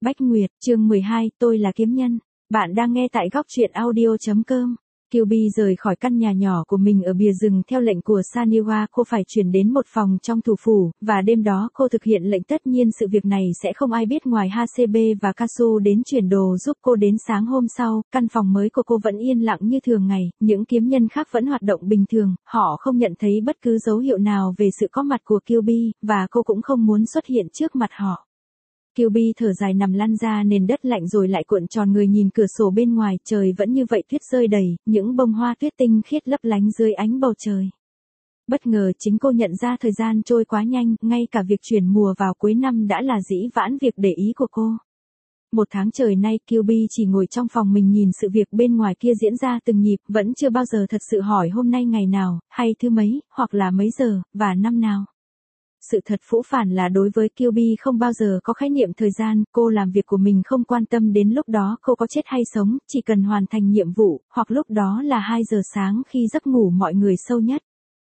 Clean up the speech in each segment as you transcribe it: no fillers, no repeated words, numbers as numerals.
Bách Nguyệt, chương 12, tôi là kiếm nhân. Bạn đang nghe tại góc truyện audio.com. Kyubi rời khỏi căn nhà nhỏ của mình ở bìa rừng theo lệnh của Saniwa, cô phải chuyển đến một phòng trong thủ phủ, và đêm đó cô thực hiện lệnh. Tất nhiên sự việc này sẽ không ai biết ngoài Hasebe và Kasu đến chuyển đồ giúp cô. Đến sáng hôm sau, căn phòng mới của cô vẫn yên lặng như thường ngày, những kiếm nhân khác vẫn hoạt động bình thường, họ không nhận thấy bất cứ dấu hiệu nào về sự có mặt của Kyubi, và cô cũng không muốn xuất hiện trước mặt họ. Kyubi thở dài nằm lăn ra nền đất lạnh rồi lại cuộn tròn người nhìn cửa sổ bên ngoài, trời vẫn như vậy, tuyết rơi đầy, những bông hoa tuyết tinh khiết lấp lánh dưới ánh bầu trời. Bất ngờ chính cô nhận ra thời gian trôi quá nhanh, ngay cả việc chuyển mùa vào cuối năm đã là dĩ vãng việc để ý của cô. Một tháng trời nay Kyubi chỉ ngồi trong phòng mình nhìn sự việc bên ngoài kia diễn ra từng nhịp, vẫn chưa bao giờ thật sự hỏi hôm nay ngày nào, hay thứ mấy, hoặc là mấy giờ, và năm nào. Sự thật phũ phàng là đối với Kyubi không bao giờ có khái niệm thời gian, cô làm việc của mình không quan tâm đến lúc đó cô có chết hay sống, chỉ cần hoàn thành nhiệm vụ, hoặc lúc đó là 2 giờ sáng khi giấc ngủ mọi người sâu nhất.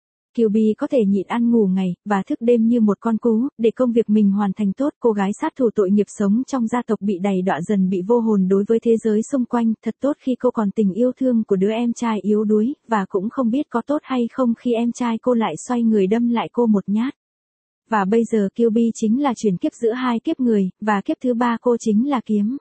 Kyubi có thể nhịn ăn ngủ ngày, và thức đêm như một con cú, để công việc mình hoàn thành tốt. Cô gái sát thủ tội nghiệp sống trong gia tộc bị đày đọa dần bị vô hồn đối với thế giới xung quanh. Thật tốt khi cô còn tình yêu thương của đứa em trai yếu đuối, và cũng không biết có tốt hay không khi em trai cô lại xoay người đâm lại cô một nhát. Và bây giờ Kyubi chính là chuyển kiếp giữa hai kiếp người, và kiếp thứ ba cô chính là kiếm.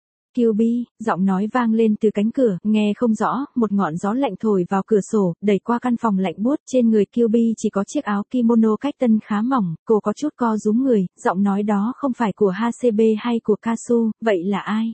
Kyubi, giọng nói vang lên từ cánh cửa, nghe không rõ, một ngọn gió lạnh thổi vào cửa sổ, đẩy qua căn phòng lạnh buốt. Trên người Kyubi chỉ có chiếc áo kimono cách tân khá mỏng, cô có chút co rúm người, giọng nói đó không phải của Hasebe hay của Kasu, vậy là ai?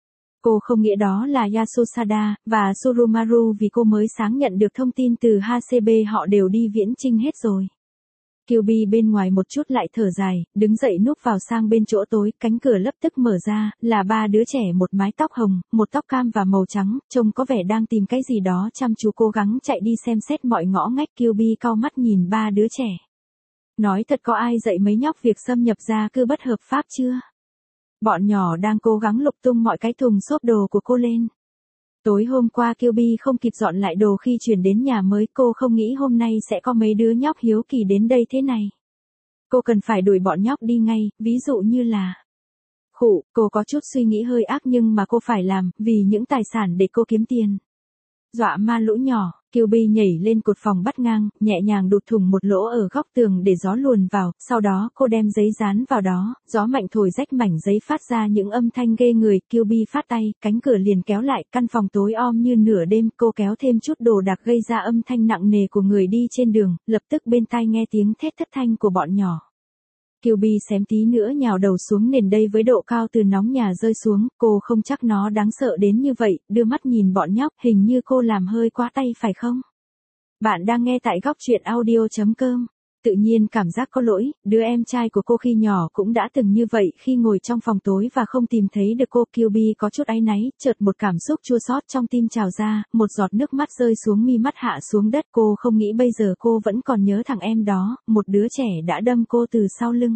Cô không nghĩ đó là Yasosada và Surumaru vì cô mới sáng nhận được thông tin từ Hasebe họ đều đi viễn chinh hết rồi. Kyubi bên ngoài một chút lại thở dài, đứng dậy núp vào sang bên chỗ tối, cánh cửa lập tức mở ra, là 3 đứa trẻ, một mái tóc hồng, một tóc cam và màu trắng, trông có vẻ đang tìm cái gì đó, chăm chú cố gắng chạy đi xem xét mọi ngõ ngách. Kyubi cau mắt nhìn 3 đứa trẻ. Nói thật, có ai dạy mấy nhóc việc xâm nhập gia cư bất hợp pháp chưa? Bọn nhỏ đang cố gắng lục tung mọi cái thùng xốp đồ của cô lên. Tối hôm qua Kyubi không kịp dọn lại đồ khi chuyển đến nhà mới, cô không nghĩ hôm nay sẽ có mấy đứa nhóc hiếu kỳ đến đây thế này. Cô cần phải đuổi bọn nhóc đi ngay, ví dụ như là... cô có chút suy nghĩ hơi ác nhưng mà cô phải làm, vì những tài sản để cô kiếm tiền. Dọa ma lũ nhỏ, Kyubi nhảy lên cột phòng bắt ngang, nhẹ nhàng đụt thủng một lỗ ở góc tường để gió luồn vào, sau đó cô đem giấy dán vào đó, gió mạnh thổi rách mảnh giấy phát ra những âm thanh ghê người. Kyubi phát tay, cánh cửa liền kéo lại, căn phòng tối om như nửa đêm. Cô kéo thêm chút đồ đạc gây ra âm thanh nặng nề của người đi trên đường, lập tức bên tai nghe tiếng thét thất thanh của bọn nhỏ. Kyubi xém tí nữa nhào đầu xuống nền đây với độ cao từ nóc nhà rơi xuống, cô không chắc nó đáng sợ đến như vậy, đưa mắt nhìn bọn nhóc, hình như cô làm hơi quá tay phải không? Bạn đang nghe tại góc truyện audio.com. Tự nhiên cảm giác có lỗi, đứa em trai của cô khi nhỏ cũng đã từng như vậy khi ngồi trong phòng tối và không tìm thấy được cô. Kyubi có chút áy náy, chợt một cảm xúc chua xót trong tim trào ra, một giọt nước mắt rơi xuống mi mắt hạ xuống đất. Cô không nghĩ bây giờ cô vẫn còn nhớ thằng em đó, một đứa trẻ đã đâm cô từ sau lưng.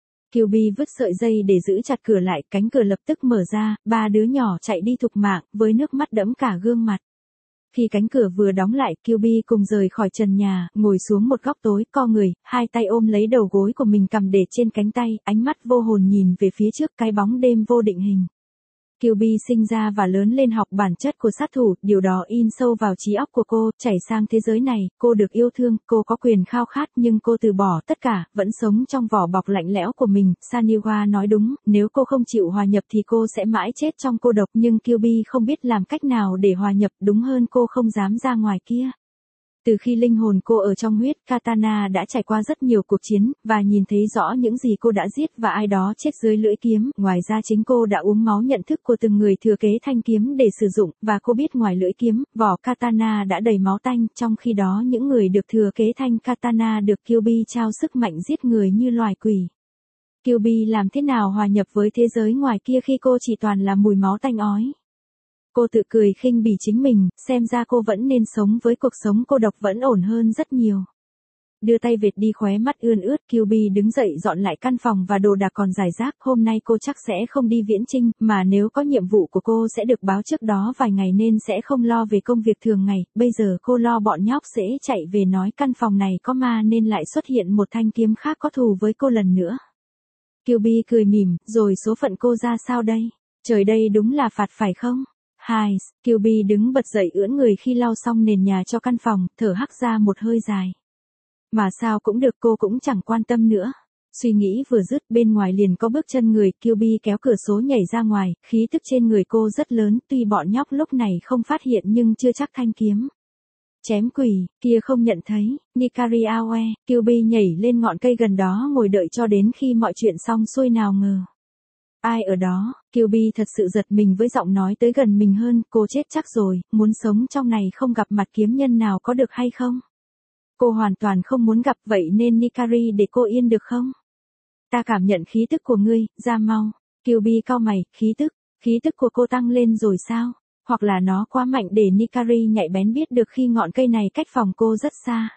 Kyubi vứt sợi dây để giữ chặt cửa lại, cánh cửa lập tức mở ra, 3 đứa nhỏ chạy đi thục mạng, với nước mắt đẫm cả gương mặt. Khi cánh cửa vừa đóng lại, Kyubi cùng rời khỏi trần nhà, ngồi xuống một góc tối, co người, hai tay ôm lấy đầu gối của mình, cầm để trên cánh tay, ánh mắt vô hồn nhìn về phía trước, cái bóng đêm vô định hình. Kyubi sinh ra và lớn lên học bản chất của sát thủ, điều đó in sâu vào trí óc của cô. Chảy sang thế giới này, cô được yêu thương, cô có quyền khao khát, nhưng cô từ bỏ tất cả, vẫn sống trong vỏ bọc lạnh lẽo của mình. Saniwa nói đúng, nếu cô không chịu hòa nhập thì cô sẽ mãi chết trong cô độc, nhưng Kyubi không biết làm cách nào để hòa nhập, đúng hơn cô không dám ra ngoài kia. Từ khi linh hồn cô ở trong huyết katana đã trải qua rất nhiều cuộc chiến, và nhìn thấy rõ những gì cô đã giết và ai đó chết dưới lưỡi kiếm. Ngoài ra chính cô đã uống máu nhận thức của từng người thừa kế thanh kiếm để sử dụng, và cô biết ngoài lưỡi kiếm, vỏ katana đã đầy máu tanh, trong khi đó những người được thừa kế thanh katana được Kyubi trao sức mạnh giết người như loài quỷ. Kyubi làm thế nào hòa nhập với thế giới ngoài kia khi cô chỉ toàn là mùi máu tanh ói? Cô tự cười khinh bỉ chính mình, xem ra cô vẫn nên sống với cuộc sống cô độc vẫn ổn hơn rất nhiều. Đưa tay vệt đi khóe mắt ươn ướt, Kyubi đứng dậy dọn lại căn phòng và đồ đạc còn rải rác. Hôm nay cô chắc sẽ không đi viễn chinh, mà nếu có nhiệm vụ của cô sẽ được báo trước đó vài ngày nên sẽ không lo về công việc thường ngày. Bây giờ cô lo bọn nhóc sẽ chạy về nói căn phòng này có ma nên lại xuất hiện một thanh kiếm khác có thù với cô lần nữa. Kyubi cười mỉm, rồi số phận cô ra sao đây? Trời đây đúng là phạt phải không? Hai, Kyubi đứng bật dậy ưỡn người khi lau xong nền nhà cho căn phòng, thở hắt ra một hơi dài. Mà sao cũng được, cô cũng chẳng quan tâm nữa. Suy nghĩ vừa dứt, bên ngoài liền có bước chân người, Kyubi kéo cửa sổ nhảy ra ngoài, khí tức trên người cô rất lớn, tuy bọn nhóc lúc này không phát hiện nhưng chưa chắc thanh kiếm chém quỷ kia không nhận thấy. Nikari Aoe, Kyubi nhảy lên ngọn cây gần đó ngồi đợi cho đến khi mọi chuyện xong xuôi, nào ngờ. Ai ở đó? Kyubi thật sự giật mình với giọng nói tới gần mình hơn, cô chết chắc rồi, muốn sống trong này không gặp mặt kiếm nhân nào có được hay không? Cô hoàn toàn không muốn gặp, vậy nên Nikari để cô yên được không? Ta cảm nhận khí tức của ngươi, ra mau. Kyubi cau mày, khí tức của cô tăng lên rồi sao? Hoặc là nó quá mạnh để Nikari nhạy bén biết được khi ngọn cây này cách phòng cô rất xa.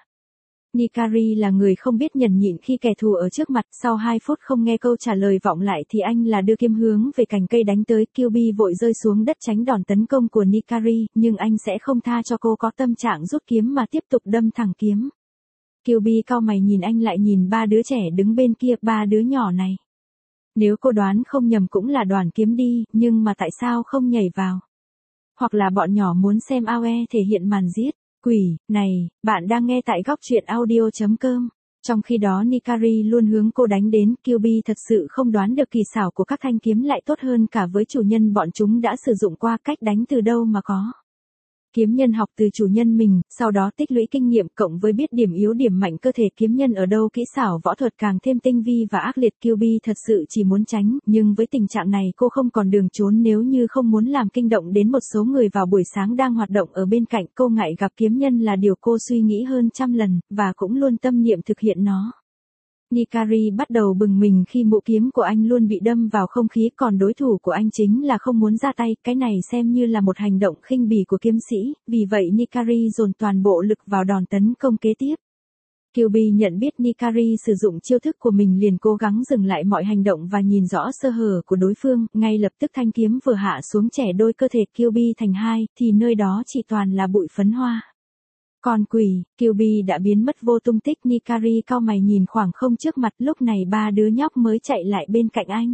Nikari là người không biết nhẫn nhịn khi kẻ thù ở trước mặt, sau 2 phút không nghe câu trả lời vọng lại thì anh là đưa kiếm hướng về cành cây đánh tới. Kyubi vội rơi xuống đất tránh đòn tấn công của Nikari, nhưng anh sẽ không tha cho cô có tâm trạng rút kiếm mà tiếp tục đâm thẳng kiếm. Kyubi cau mày nhìn anh lại nhìn 3 đứa trẻ đứng bên kia, 3 đứa nhỏ này. Nếu cô đoán không nhầm cũng là đoàn kiếm đi, nhưng mà tại sao không nhảy vào? Hoặc là bọn nhỏ muốn xem Aoe thể hiện màn giết quỷ này. Bạn đang nghe tại góc truyện audio.com. Trong khi đó Nikari luôn hướng cô đánh đến, Kyubi thật sự không đoán được kỳ xảo của các thanh kiếm lại tốt hơn cả với chủ nhân bọn chúng đã sử dụng qua, cách đánh từ đâu mà có. Kiếm nhân học từ chủ nhân mình, sau đó tích lũy kinh nghiệm cộng với biết điểm yếu điểm mạnh cơ thể kiếm nhân ở đâu, kỹ xảo võ thuật càng thêm tinh vi và ác liệt. Kyubi thật sự chỉ muốn tránh, nhưng với tình trạng này cô không còn đường trốn, nếu như không muốn làm kinh động đến một số người vào buổi sáng đang hoạt động ở bên cạnh. Cô ngại gặp kiếm nhân là điều cô suy nghĩ hơn trăm lần, và cũng luôn tâm niệm thực hiện nó. Nikari bắt đầu bừng mình khi mũi kiếm của anh luôn bị đâm vào không khí, còn đối thủ của anh chính là không muốn ra tay, cái này xem như là một hành động khinh bỉ của kiếm sĩ, vì vậy Nikari dồn toàn bộ lực vào đòn tấn công kế tiếp. Kyubi nhận biết Nikari sử dụng chiêu thức của mình liền cố gắng dừng lại mọi hành động và nhìn rõ sơ hở của đối phương, ngay lập tức thanh kiếm vừa hạ xuống chẻ đôi cơ thể Kyubi thành hai, thì nơi đó chỉ toàn là bụi phấn hoa. Con quỷ, Kyubi đã biến mất vô tung tích. Nikari cau mày nhìn khoảng không trước mặt, lúc này 3 đứa nhóc mới chạy lại bên cạnh anh.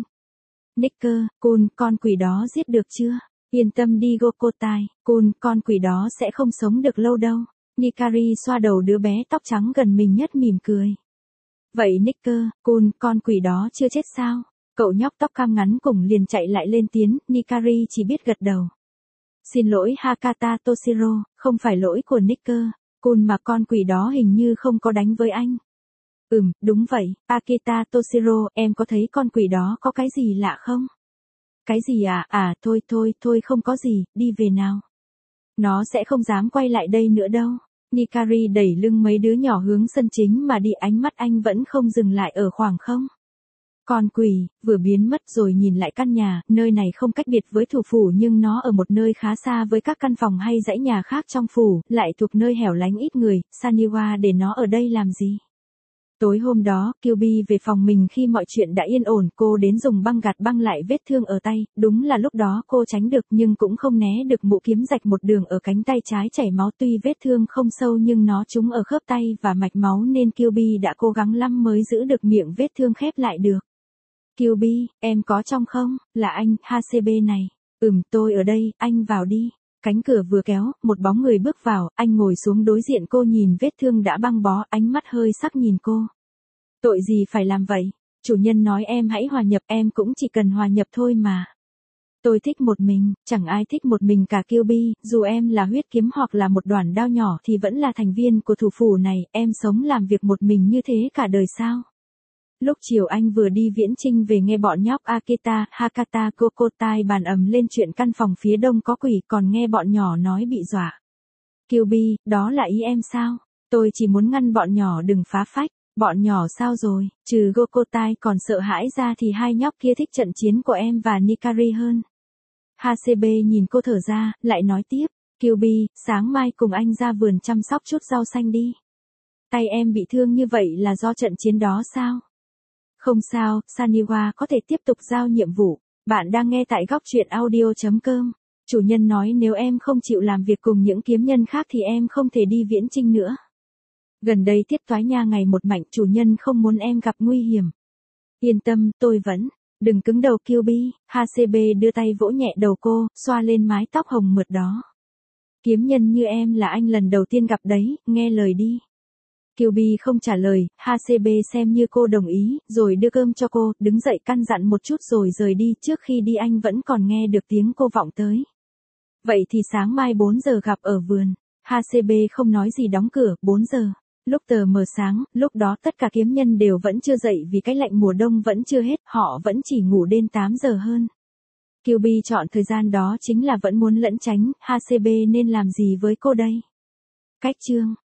Kun, con quỷ đó giết được chưa? Yên tâm đi Gokotai, Kun, con quỷ đó sẽ không sống được lâu đâu. Nikari xoa đầu đứa bé tóc trắng gần mình nhất mỉm cười. Vậy Kun, con quỷ đó chưa chết sao? Cậu nhóc tóc cam ngắn cùng liền chạy lại lên tiếng, Nikari chỉ biết gật đầu. Xin lỗi Hakata Toshiro, không phải lỗi của Kun mà con quỷ đó hình như không có đánh với anh. Đúng vậy, Akita Toshiro, em có thấy con quỷ đó có cái gì lạ không? Cái gì à? Thôi không có gì, đi về nào. Nó sẽ không dám quay lại đây nữa đâu. Nikari đẩy lưng mấy đứa nhỏ hướng sân chính mà đi, ánh mắt anh vẫn không dừng lại ở khoảng không. Con quỷ, vừa biến mất rồi nhìn lại căn nhà, nơi này không cách biệt với thủ phủ nhưng nó ở một nơi khá xa với các căn phòng hay dãy nhà khác trong phủ, lại thuộc nơi hẻo lánh ít người, Saniwa để nó ở đây làm gì? Tối hôm đó, Kyubi về phòng mình khi mọi chuyện đã yên ổn, cô đến dùng băng gạt băng lại vết thương ở tay, đúng là lúc đó cô tránh được nhưng cũng không né được mũi kiếm rạch một đường ở cánh tay trái chảy máu, tuy vết thương không sâu nhưng nó trúng ở khớp tay và mạch máu nên Kyubi đã cố gắng lắm mới giữ được miệng vết thương khép lại được. Kyubi, em có trong không? Là anh, HCB này. Tôi ở đây, anh vào đi. Cánh cửa vừa kéo, một bóng người bước vào, anh ngồi xuống đối diện cô nhìn vết thương đã băng bó, ánh mắt hơi sắc nhìn cô. Tội gì phải làm vậy? Chủ nhân nói em hãy hòa nhập, em cũng chỉ cần hòa nhập thôi mà. Tôi thích một mình, chẳng ai thích một mình cả Kyubi, dù em là huyết kiếm hoặc là một đoàn đao nhỏ thì vẫn là thành viên của thủ phủ này, em sống làm việc một mình như thế cả đời sao? Lúc chiều anh vừa đi viễn chinh về nghe bọn nhóc Akita, Hakata, Gokotai bàn ầm lên chuyện căn phòng phía đông có quỷ, còn nghe bọn nhỏ nói bị dọa. Kyubi, đó là ý em sao? Tôi chỉ muốn ngăn bọn nhỏ đừng phá phách. Bọn nhỏ sao rồi? Trừ Gokotai còn sợ hãi ra thì hai nhóc kia thích trận chiến của em và Nikari hơn. HCB nhìn cô thở ra, lại nói tiếp. Kyubi, sáng mai cùng anh ra vườn chăm sóc chút rau xanh đi. Tay em bị thương như vậy là do trận chiến đó sao? Không sao, Saniwa có thể tiếp tục giao nhiệm vụ. Bạn đang nghe tại góc truyện audio.com. Chủ nhân nói nếu em không chịu làm việc cùng những kiếm nhân khác thì em không thể đi viễn chinh nữa. Gần đây tiết toái nha ngày một mạnh, chủ nhân không muốn em gặp nguy hiểm. Yên tâm, tôi vẫn. Đừng cứng đầu QB, HCB đưa tay vỗ nhẹ đầu cô, xoa lên mái tóc hồng mượt đó. Kiếm nhân như em là anh lần đầu tiên gặp đấy, nghe lời đi. QB không trả lời, HCB xem như cô đồng ý, rồi đưa cơm cho cô, đứng dậy căn dặn một chút rồi rời đi, trước khi đi anh vẫn còn nghe được tiếng cô vọng tới. Vậy thì sáng mai 4 giờ gặp ở vườn. HCB không nói gì đóng cửa, 4 giờ. Lúc tờ mờ sáng, lúc đó tất cả kiếm nhân đều vẫn chưa dậy vì cái lạnh mùa đông vẫn chưa hết, họ vẫn chỉ ngủ đến 8 giờ hơn. QB chọn thời gian đó chính là vẫn muốn lẩn tránh, HCB nên làm gì với cô đây? Cách chương